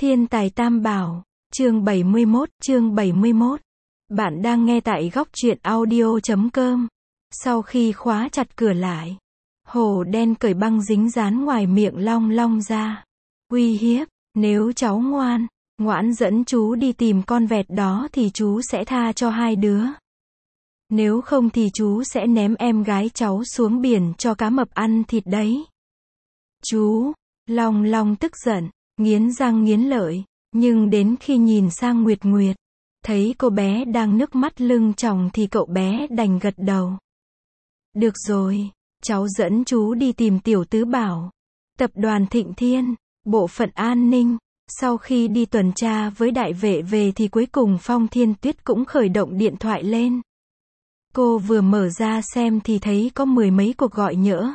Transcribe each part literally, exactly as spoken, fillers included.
Thiên tài Tam Bảo, chương bảy mươi mốt, chương bảy mươi mốt. Bạn đang nghe tại góc truyện audio chấm com. Sau khi khóa chặt cửa lại, hổ đen cởi băng dính dán ngoài miệng Long Long ra. Uy hiếp, nếu cháu ngoan, ngoãn dẫn chú đi tìm con vẹt đó thì chú sẽ tha cho hai đứa. Nếu không thì chú sẽ ném em gái cháu xuống biển cho cá mập ăn thịt đấy. Chú, Long Long tức giận, nghiến răng nghiến lợi, nhưng đến khi nhìn sang Nguyệt Nguyệt, thấy cô bé đang nước mắt lưng tròng thì cậu bé đành gật đầu. Được rồi, cháu dẫn chú đi tìm Tiểu Tứ Bảo. Tập đoàn Thịnh Thiên, bộ phận an ninh, sau khi đi tuần tra với đại vệ về thì cuối cùng Phong Thiên Tuyết cũng khởi động điện thoại lên. Cô vừa mở ra xem thì thấy có mười mấy cuộc gọi nhỡ.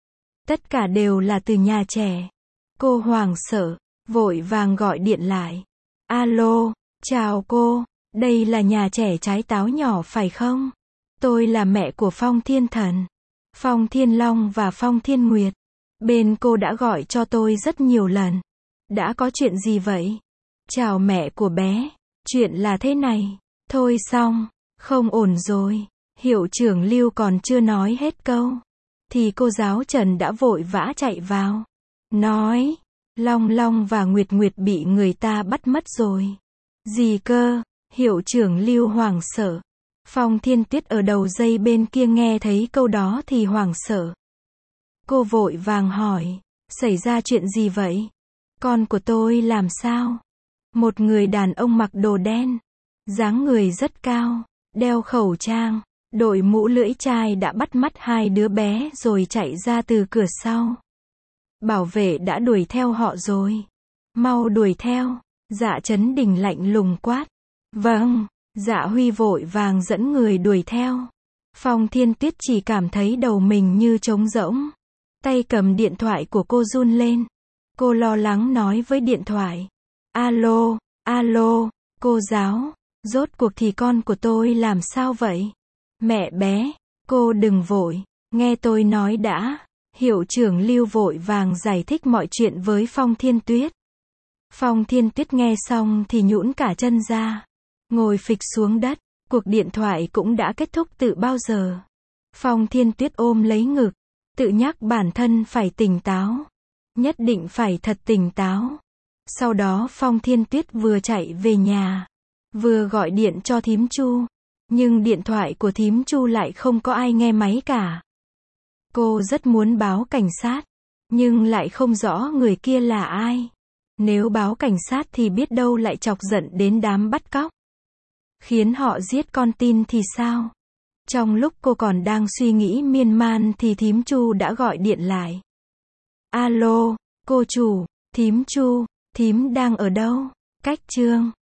Tất cả đều là từ nhà trẻ. Cô hoảng sợ, vội vàng gọi điện lại. Alo, chào cô, đây là nhà trẻ Trái Táo Nhỏ phải không? Tôi là mẹ của Phong Thiên Thần, Phong Thiên Long và Phong Thiên Nguyệt. Bên cô đã gọi cho tôi rất nhiều lần. Đã có chuyện gì vậy? Chào mẹ của bé, chuyện là thế này. Thôi xong, không ổn rồi. Hiệu trưởng Lưu còn chưa nói hết câu, thì cô giáo Trần đã vội vã chạy vào. Nói, Long Long và Nguyệt Nguyệt bị người ta bắt mất rồi. Gì cơ? Hiệu trưởng Lưu hoảng sợ. Phong Thiên Tuyết ở đầu dây bên kia nghe thấy câu đó thì hoảng sợ. Cô vội vàng hỏi, xảy ra chuyện gì vậy? Con của tôi làm sao? Một người đàn ông mặc đồ đen, dáng người rất cao, đeo khẩu trang, đội mũ lưỡi chai đã bắt mắt hai đứa bé rồi chạy ra từ cửa sau. Bảo vệ đã đuổi theo họ rồi. Mau đuổi theo. Dạ Trấn Đình lạnh lùng quát. Vâng. Dạ Huy vội vàng dẫn người đuổi theo. Phong Thiên Tuyết chỉ cảm thấy đầu mình như trống rỗng. Tay cầm điện thoại của cô run lên. Cô lo lắng nói với điện thoại. Alo, alo, cô giáo, rốt cuộc thì con của tôi làm sao vậy? Mẹ bé, cô đừng vội, nghe tôi nói đã. Hiệu trưởng Lưu vội vàng giải thích mọi chuyện với Phong Thiên Tuyết. Phong Thiên Tuyết nghe xong thì nhũn cả chân ra, ngồi phịch xuống đất. Cuộc điện thoại cũng đã kết thúc từ bao giờ. Phong Thiên Tuyết ôm lấy ngực, tự nhắc bản thân phải tỉnh táo, nhất định phải thật tỉnh táo. Sau đó Phong Thiên Tuyết vừa chạy về nhà, vừa gọi điện cho thím Chu, nhưng điện thoại của thím Chu lại không có ai nghe máy cả. Cô rất muốn báo cảnh sát, nhưng lại không rõ người kia là ai. Nếu báo cảnh sát thì biết đâu lại chọc giận đến đám bắt cóc, khiến họ giết con tin thì sao? Trong lúc cô còn đang suy nghĩ miên man thì thím Chu đã gọi điện lại. Alo, cô chủ, thím Chu, thím đang ở đâu? Cách Trương,